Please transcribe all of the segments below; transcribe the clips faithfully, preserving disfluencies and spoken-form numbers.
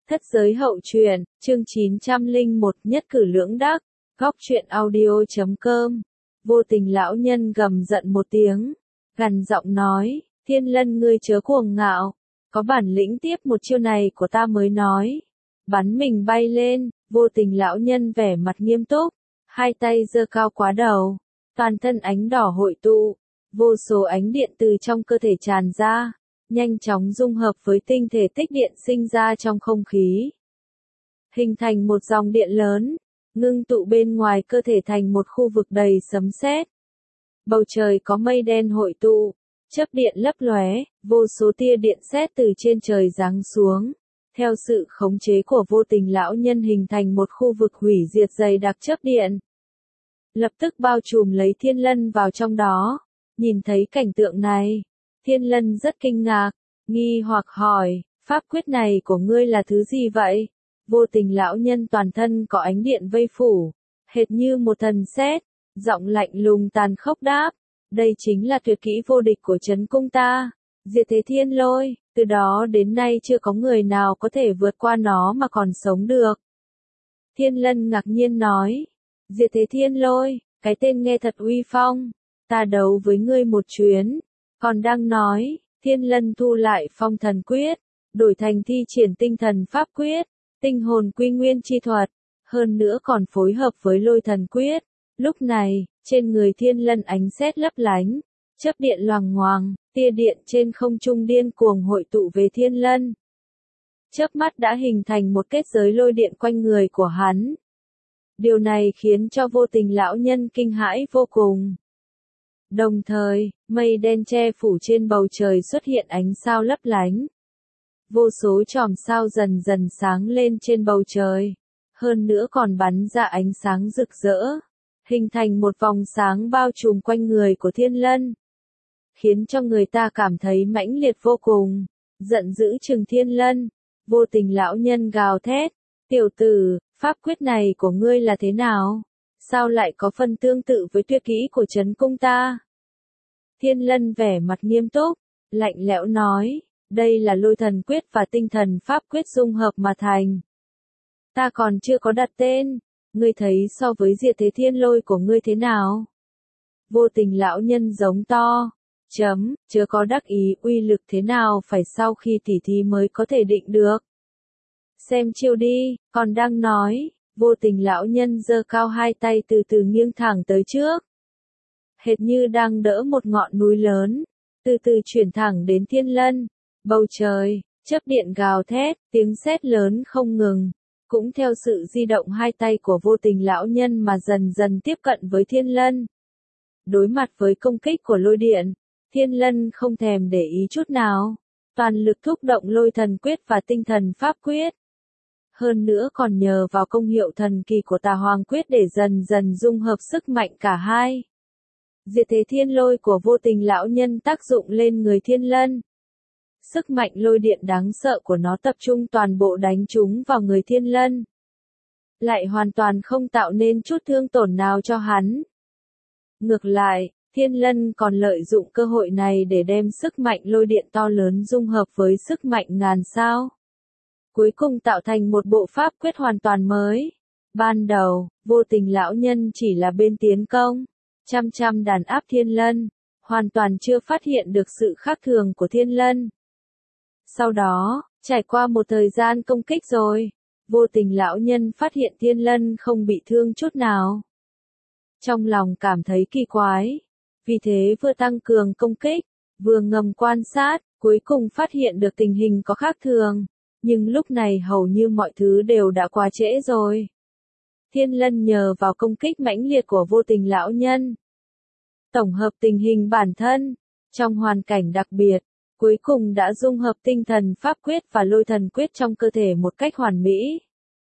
Thất giới hậu truyện, chương chín trăm lẻ một, nhất cử lưỡng đắc, góc truyện audio chấm com. Vô tình lão nhân gầm giận một tiếng, gằn giọng nói, Thiên Lân ngươi chớ cuồng ngạo, có bản lĩnh tiếp một chiêu này của ta mới nói. Bắn mình bay lên, vô tình lão nhân vẻ mặt nghiêm túc, hai tay giơ cao quá đầu, toàn thân ánh đỏ hội tụ, vô số ánh điện từ trong cơ thể tràn ra, nhanh chóng dung hợp với tinh thể tích điện sinh ra trong không khí. Hình thành một dòng điện lớn, ngưng tụ bên ngoài cơ thể thành một khu vực đầy sấm sét. Bầu trời có mây đen hội tụ, chớp điện lấp lóe, vô số tia điện sét từ trên trời giáng xuống. Theo sự khống chế của vô tình lão nhân hình thành một khu vực hủy diệt dày đặc chớp điện. Lập tức bao trùm lấy Thiên Lân vào trong đó. Nhìn thấy cảnh tượng này, Thiên Lân rất kinh ngạc, nghi hoặc hỏi, pháp quyết này của ngươi là thứ gì vậy? Vô tình lão nhân toàn thân có ánh điện vây phủ, hệt như một thần sét, giọng lạnh lùng tàn khốc đáp, đây chính là tuyệt kỹ vô địch của trấn cung ta, diệt thế thiên lôi, từ đó đến nay chưa có người nào có thể vượt qua nó mà còn sống được. Thiên Lân ngạc nhiên nói, diệt thế thiên lôi, cái tên nghe thật uy phong, ta đấu với ngươi một chuyến, còn đang nói, Thiên Lân thu lại phong thần quyết, đổi thành thi triển tinh thần pháp quyết, tinh hồn quy nguyên chi thuật, hơn nữa còn phối hợp với lôi thần quyết. Lúc này, trên người Thiên Lân ánh sét lấp lánh, chớp điện loằng ngoằng, tia điện trên không trung điên cuồng hội tụ về Thiên Lân. Chớp mắt đã hình thành một kết giới lôi điện quanh người của hắn. Điều này khiến cho vô tình lão nhân kinh hãi vô cùng. Đồng thời, mây đen che phủ trên bầu trời xuất hiện ánh sao lấp lánh. Vô số chòm sao dần dần sáng lên trên bầu trời, hơn nữa còn bắn ra ánh sáng rực rỡ, hình thành một vòng sáng bao trùm quanh người của Thiên Lân, khiến cho người ta cảm thấy mãnh liệt vô cùng, giận dữ trừng Thiên Lân. Vô tình lão nhân gào thét, tiểu tử, pháp quyết này của ngươi là thế nào? Sao lại có phần tương tự với tuyệt kỹ của trấn cung ta? Thiên Lân vẻ mặt nghiêm túc, lạnh lẽo nói, đây là lôi thần quyết và tinh thần pháp quyết dung hợp mà thành. Ta còn chưa có đặt tên, ngươi thấy so với diệt thế thiên lôi của ngươi thế nào? Vô tình lão nhân giống to, chấm, chớ có đắc ý, uy lực thế nào phải sau khi tỉ thí mới có thể định được. Xem chiêu đi, còn đang nói, vô tình lão nhân giơ cao hai tay từ từ nghiêng thẳng tới trước. Hệt như đang đỡ một ngọn núi lớn, từ từ chuyển thẳng đến Thiên Lân. Bầu trời, chớp điện gào thét, tiếng sét lớn không ngừng, cũng theo sự di động hai tay của vô tình lão nhân mà dần dần tiếp cận với Thiên Lân. Đối mặt với công kích của lôi điện, Thiên Lân không thèm để ý chút nào, toàn lực thúc động lôi thần quyết và tinh thần pháp quyết. Hơn nữa còn nhờ vào công hiệu thần kỳ của Tà Hoàng quyết để dần dần dung hợp sức mạnh cả hai. Diệt thế thiên lôi của vô tình lão nhân tác dụng lên người Thiên Lân. Sức mạnh lôi điện đáng sợ của nó tập trung toàn bộ đánh trúng vào người Thiên Lân, lại hoàn toàn không tạo nên chút thương tổn nào cho hắn. Ngược lại, Thiên Lân còn lợi dụng cơ hội này để đem sức mạnh lôi điện to lớn dung hợp với sức mạnh ngàn sao. Cuối cùng tạo thành một bộ pháp quyết hoàn toàn mới. Ban đầu, vô tình lão nhân chỉ là bên tiến công, chăm chăm đàn áp Thiên Lân, hoàn toàn chưa phát hiện được sự khác thường của Thiên Lân. Sau đó, trải qua một thời gian công kích rồi, vô tình lão nhân phát hiện Thiên Lân không bị thương chút nào. Trong lòng cảm thấy kỳ quái, vì thế vừa tăng cường công kích, vừa ngầm quan sát, cuối cùng phát hiện được tình hình có khác thường, nhưng lúc này hầu như mọi thứ đều đã quá trễ rồi. Thiên Lân nhờ vào công kích mãnh liệt của vô tình lão nhân, tổng hợp tình hình bản thân, trong hoàn cảnh đặc biệt, cuối cùng đã dung hợp tinh thần pháp quyết và lôi thần quyết trong cơ thể một cách hoàn mỹ.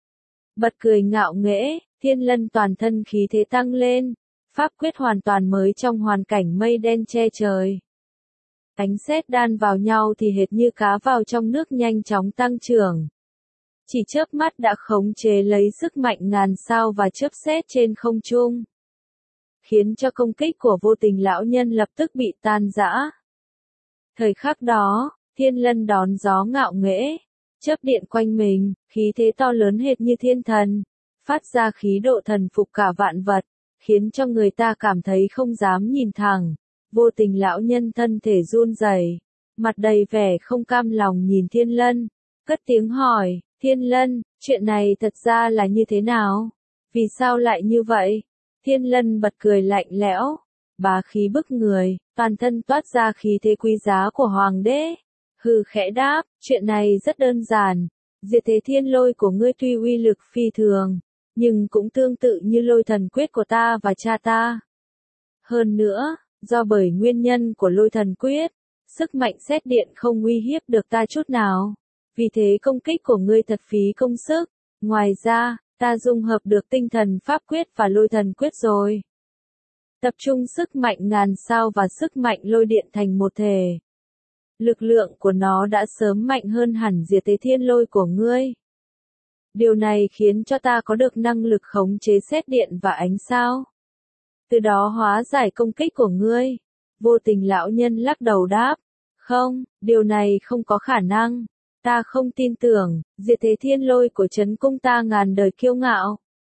Bật cười ngạo nghễ, Thiên Lân toàn thân khí thế tăng lên, pháp quyết hoàn toàn mới trong hoàn cảnh mây đen che trời. Ánh sét đan vào nhau thì hệt như cá vào trong nước nhanh chóng tăng trưởng. Chỉ chớp mắt đã khống chế lấy sức mạnh ngàn sao và chớp sét trên không trung, khiến cho công kích của vô tình lão nhân lập tức bị tan rã. Thời khắc đó, Thiên Lân đón gió ngạo nghễ, chớp điện quanh mình, khí thế to lớn hệt như thiên thần, phát ra khí độ thần phục cả vạn vật, khiến cho người ta cảm thấy không dám nhìn thẳng. Vô Tình lão nhân thân thể run rẩy, mặt đầy vẻ không cam lòng nhìn Thiên Lân, cất tiếng hỏi, Thiên Lân, chuyện này thật ra là như thế nào? Vì sao lại như vậy? Thiên Lân bật cười lạnh lẽo, bá khí bức người, toàn thân toát ra khí thế quý giá của hoàng đế. Hừ khẽ đáp, chuyện này rất đơn giản, diệt thế thiên lôi của ngươi tuy uy lực phi thường, nhưng cũng tương tự như lôi thần quyết của ta và cha ta. Hơn nữa, do bởi nguyên nhân của lôi thần quyết, sức mạnh sét điện không uy hiếp được ta chút nào, vì thế công kích của ngươi thật phí công sức. Ngoài ra, ta dung hợp được tinh thần pháp quyết và lôi thần quyết rồi. Tập trung sức mạnh ngàn sao và sức mạnh lôi điện thành một thể. Lực lượng của nó đã sớm mạnh hơn hẳn diệt thế thiên lôi của ngươi. Điều này khiến cho ta có được năng lực khống chế sét điện và ánh sao. Từ đó hóa giải công kích của ngươi. Vô Tình lão nhân lắc đầu đáp. Không, điều này không có khả năng. Ta không tin tưởng, diệt thế thiên lôi của trấn cung ta ngàn đời kiêu ngạo.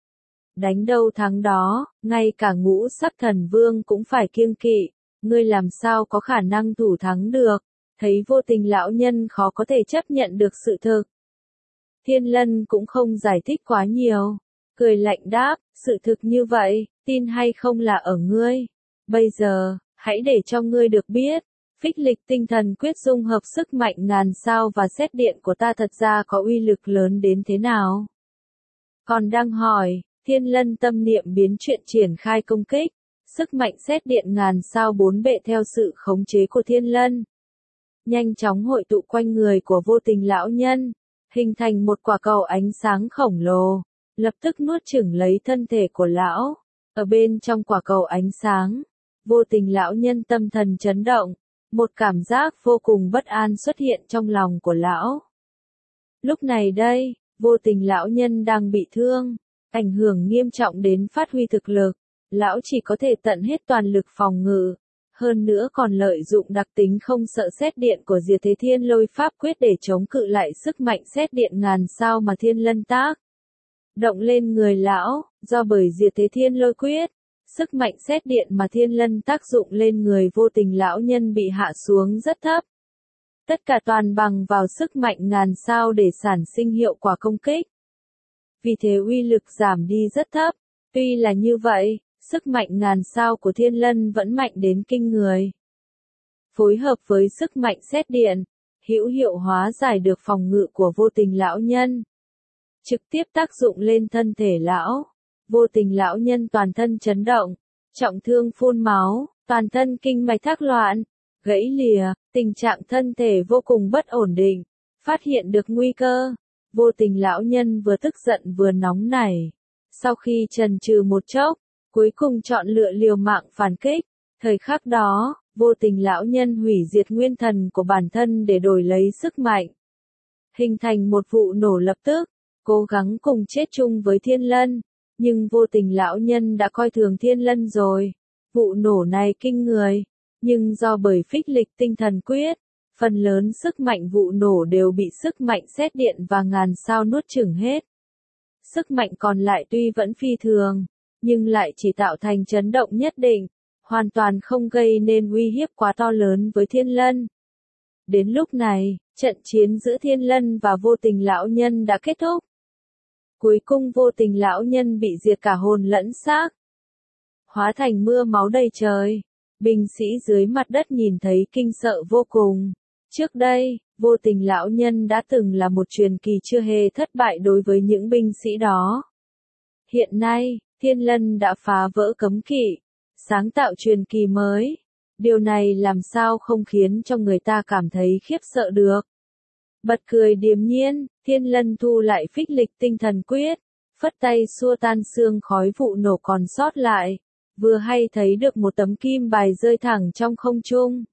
Đánh đâu thắng đó, ngay cả ngũ sắc thần vương cũng phải kiêng kỵ. Ngươi làm sao có khả năng thủ thắng được? Thấy Vô Tình lão nhân khó có thể chấp nhận được sự thực. Thiên Lân cũng không giải thích quá nhiều, cười lạnh đáp, sự thực như vậy, tin hay không là ở ngươi. Bây giờ, hãy để cho ngươi được biết, phích lịch tinh thần quyết dung hợp sức mạnh ngàn sao và sét điện của ta thật ra có uy lực lớn đến thế nào. Còn đang hỏi, Thiên Lân tâm niệm biến chuyện triển khai công kích, sức mạnh sét điện ngàn sao bốn bệ theo sự khống chế của Thiên Lân. Nhanh chóng hội tụ quanh người của Vô Tình lão nhân, hình thành một quả cầu ánh sáng khổng lồ, lập tức nuốt chửng lấy thân thể của lão. Ở bên trong quả cầu ánh sáng, Vô Tình lão nhân tâm thần chấn động, một cảm giác vô cùng bất an xuất hiện trong lòng của lão. Lúc này đây, Vô Tình lão nhân đang bị thương, ảnh hưởng nghiêm trọng đến phát huy thực lực, lão chỉ có thể tận hết toàn lực phòng ngự. Hơn nữa còn lợi dụng đặc tính không sợ sét điện của diệt thế thiên lôi pháp quyết để chống cự lại sức mạnh sét điện ngàn sao mà Thiên Lân tác động lên người lão. Do bởi diệt thế thiên lôi quyết, sức mạnh sét điện mà Thiên Lân tác dụng lên người Vô Tình lão nhân bị hạ xuống rất thấp. Tất cả toàn bằng vào sức mạnh ngàn sao để sản sinh hiệu quả công kích. Vì thế uy lực giảm đi rất thấp. Tuy là như vậy, sức mạnh ngàn sao của Thiên Lân vẫn mạnh đến kinh người. Phối hợp với sức mạnh sét điện, hữu hiệu hóa giải được phòng ngự của Vô Tình lão nhân. Trực tiếp tác dụng lên thân thể lão. Vô Tình lão nhân toàn thân chấn động, trọng thương phun máu, toàn thân kinh mạch thác loạn, gãy lìa, tình trạng thân thể vô cùng bất ổn định, phát hiện được nguy cơ. Vô Tình lão nhân vừa tức giận vừa nóng nảy. Sau khi chần chừ một chốc, cuối cùng chọn lựa liều mạng phản kích. Thời khắc đó, Vô Tình lão nhân hủy diệt nguyên thần của bản thân để đổi lấy sức mạnh. Hình thành một vụ nổ lập tức, cố gắng cùng chết chung với Thiên Lân. Nhưng Vô Tình lão nhân đã coi thường Thiên Lân rồi. Vụ nổ này kinh người, nhưng do bởi phích lịch tinh thần quyết, phần lớn sức mạnh vụ nổ đều bị sức mạnh sét điện và ngàn sao nuốt chửng hết. Sức mạnh còn lại tuy vẫn phi thường, nhưng lại chỉ tạo thành chấn động nhất định, hoàn toàn không gây nên uy hiếp quá to lớn với Thiên Lân. Đến lúc này, trận chiến giữa Thiên Lân và Vô Tình lão nhân đã kết thúc. Cuối cùng Vô Tình lão nhân bị diệt cả hồn lẫn xác, hóa thành mưa máu đầy trời. Binh sĩ dưới mặt đất nhìn thấy kinh sợ vô cùng. Trước đây, Vô Tình lão nhân đã từng là một truyền kỳ chưa hề thất bại đối với những binh sĩ đó. Hiện nay, Thiên Lân đã phá vỡ cấm kỵ, sáng tạo truyền kỳ mới. Điều này làm sao không khiến cho người ta cảm thấy khiếp sợ được. Bật cười điềm nhiên, Thiên Lân thu lại phích lịch tinh thần quyết, phất tay xua tan sương khói vụ nổ còn sót lại, vừa hay thấy được một tấm kim bài rơi thẳng trong không trung.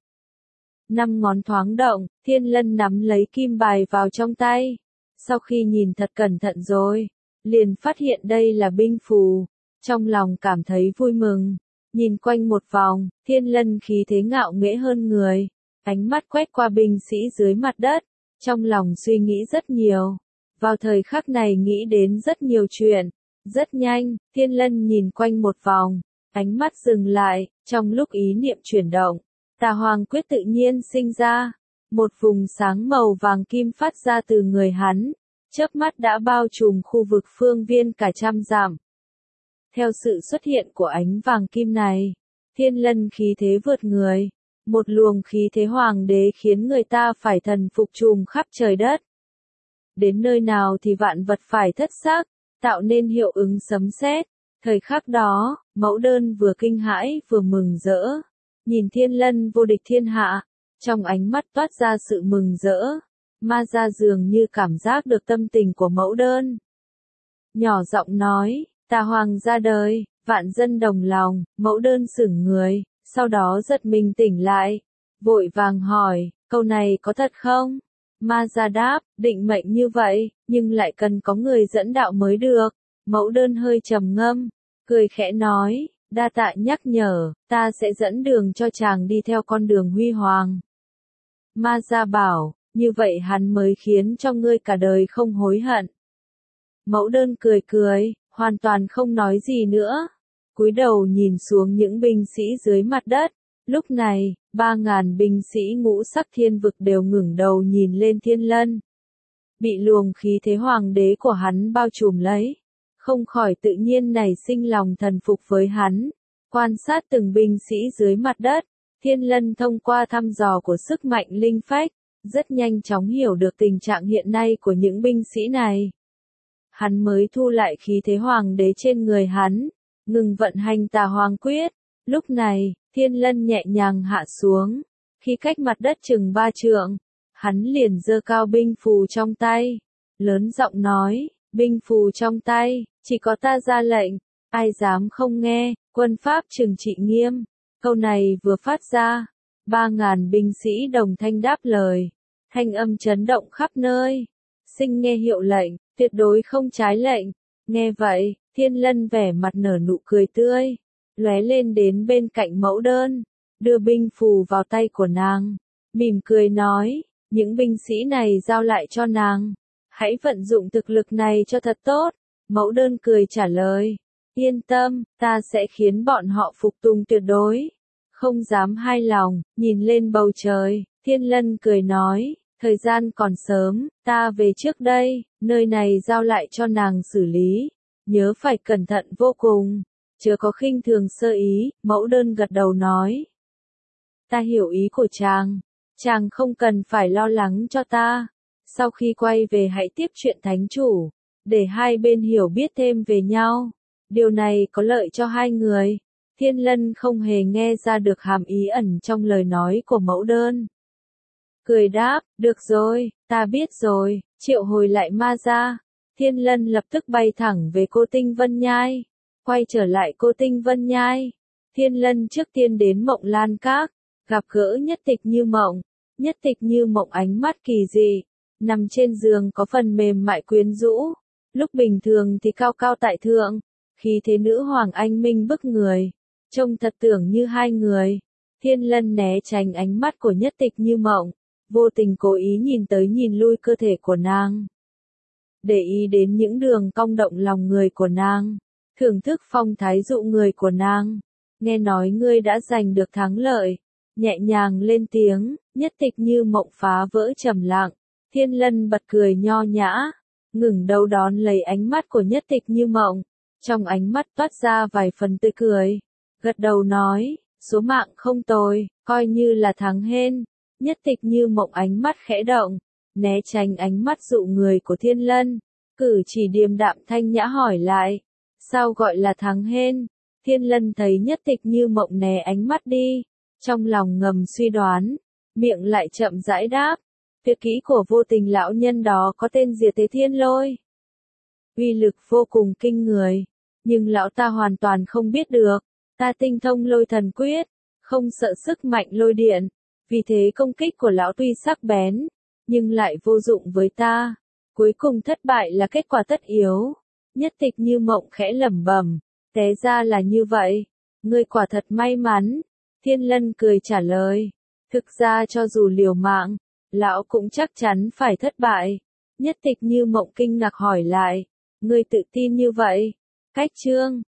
Năm ngón thoáng động, Thiên Lân nắm lấy kim bài vào trong tay. Sau khi nhìn thật cẩn thận rồi, liền phát hiện đây là binh phù. Trong lòng cảm thấy vui mừng. Nhìn quanh một vòng, Thiên Lân khí thế ngạo nghễ hơn người. Ánh mắt quét qua binh sĩ dưới mặt đất. trong lòng suy nghĩ rất nhiều. Vào thời khắc này nghĩ đến rất nhiều chuyện. Rất nhanh, Thiên Lân nhìn quanh một vòng, ánh mắt dừng lại, trong lúc ý niệm chuyển động, Tà Hoàng quyết tự nhiên sinh ra. Một vùng sáng màu vàng kim phát ra từ người hắn, chớp mắt đã bao trùm khu vực phương viên cả trăm dặm. Theo sự xuất hiện của ánh vàng kim này, Thiên Lân khí thế vượt người, một luồng khí thế hoàng đế khiến người ta phải thần phục trùm khắp trời đất. Đến nơi nào thì vạn vật phải thất sắc, tạo nên hiệu ứng sấm sét. Thời khắc đó, Mẫu Đơn vừa kinh hãi vừa mừng rỡ, nhìn Thiên Lân vô địch thiên hạ, trong ánh mắt toát ra sự mừng rỡ. Ma Gia dường như cảm giác được tâm tình của Mẫu Đơn. Nhỏ giọng nói, Tà Hoàng ra đời, vạn dân đồng lòng. Mẫu Đơn sững người, sau đó giật mình tỉnh lại, vội vàng hỏi, câu này có thật không? Ma Gia đáp, định mệnh như vậy, nhưng lại cần có người dẫn đạo mới được. Mẫu Đơn hơi trầm ngâm, cười khẽ nói, đa tạ nhắc nhở, ta sẽ dẫn đường cho chàng đi theo con đường huy hoàng. Ma Gia bảo, như vậy hắn mới khiến cho ngươi cả đời không hối hận. Mẫu Đơn cười cười, hoàn toàn không nói gì nữa. Cúi đầu nhìn xuống những binh sĩ dưới mặt đất. Lúc này, ba ngàn binh sĩ ngũ sắc thiên vực đều ngẩng đầu nhìn lên Thiên Lân. Bị luồng khí thế hoàng đế của hắn bao trùm lấy, không khỏi tự nhiên nảy sinh lòng thần phục với hắn. Quan sát từng binh sĩ dưới mặt đất, Thiên Lân thông qua thăm dò của sức mạnh linh phách, rất nhanh chóng hiểu được tình trạng hiện nay của những binh sĩ này. Hắn mới thu lại khí thế hoàng đế trên người hắn, ngừng vận hành Tà Hoàng quyết. Lúc này, Thiên Lân nhẹ nhàng hạ xuống, khi cách mặt đất chừng ba trượng, hắn liền giơ cao binh phù trong tay, lớn giọng nói, binh phù trong tay, chỉ có ta ra lệnh, ai dám không nghe, quân pháp trừng trị nghiêm. Câu này vừa phát ra, ba ngàn binh sĩ đồng thanh đáp lời, thanh âm chấn động khắp nơi. Sinh nghe hiệu lệnh, tuyệt đối không trái lệnh. Nghe vậy, Thiên Lân vẻ mặt nở nụ cười tươi, lóe lên đến bên cạnh Mẫu Đơn, đưa binh phù vào tay của nàng, mỉm cười nói, những binh sĩ này giao lại cho nàng, hãy vận dụng thực lực này cho thật tốt. Mẫu Đơn cười trả lời, yên tâm, ta sẽ khiến bọn họ phục tùng tuyệt đối, không dám hai lòng. Nhìn lên bầu trời, Thiên Lân cười nói, thời gian còn sớm, ta về trước đây, nơi này giao lại cho nàng xử lý, nhớ phải cẩn thận vô cùng, chớ có khinh thường sơ ý. Mẫu Đơn gật đầu nói, ta hiểu ý của chàng, chàng không cần phải lo lắng cho ta, sau khi quay về hãy tiếp chuyện thánh chủ, để hai bên hiểu biết thêm về nhau, điều này có lợi cho hai người. Thiên Lân không hề nghe ra được hàm ý ẩn trong lời nói của Mẫu Đơn. Cười đáp, được rồi, ta biết rồi, triệu hồi lại Ma Gia. Thiên Lân lập tức bay thẳng về Cô Tinh Vân Nhai. Quay trở lại Cô Tinh Vân Nhai, Thiên Lân trước tiên đến Mộng Lan Các, gặp gỡ Nhất Tịch Như Mộng. Nhất Tịch Như Mộng ánh mắt kỳ dị, nằm trên giường có phần mềm mại quyến rũ, lúc bình thường thì cao cao tại thượng, khí thế nữ hoàng anh minh bức người, trông thật tưởng như hai người. Thiên Lân né tránh ánh mắt của Nhất Tịch Như Mộng, vô tình cố ý nhìn tới nhìn lui cơ thể của nàng, để ý đến những đường cong động lòng người của nàng, thưởng thức phong thái dụ người của nàng. Nghe nói ngươi đã giành được thắng lợi, nhẹ nhàng lên tiếng. Nhất Tịch Như Mộng phá vỡ trầm lặng. Thiên Lân bật cười nho nhã, ngẩng đầu đón lấy ánh mắt của Nhất Tịch Như Mộng, trong ánh mắt toát ra vài phần tươi cười, gật đầu nói, số mạng không tồi, coi như là thắng hên. Nhất Tịch Như Mộng ánh mắt khẽ động, né tránh ánh mắt dụ người của Thiên Lân, cử chỉ điềm đạm thanh nhã hỏi lại, sao gọi là thắng hên? Thiên Lân thấy Nhất Tịch Như Mộng né ánh mắt đi, trong lòng ngầm suy đoán, miệng lại chậm rãi đáp, tuyệt kỹ của vô tình lão nhân đó có tên Diệt Thế Thiên Lôi, uy lực vô cùng kinh người, nhưng lão ta hoàn toàn không biết được, ta tinh thông Lôi Thần Quyết, không sợ sức mạnh lôi điện, vì thế công kích của lão tuy sắc bén, nhưng lại vô dụng với ta, cuối cùng thất bại là kết quả tất yếu. Nhất Tịch Như Mộng khẽ lẩm bẩm, té ra là như vậy, ngươi quả thật may mắn. Thiên Lân cười trả lời, thực ra cho dù liều mạng, Lão cũng chắc chắn phải thất bại. Nhất Tịch Như Mộng kinh ngạc hỏi lại, ngươi tự tin như vậy? Cách Trương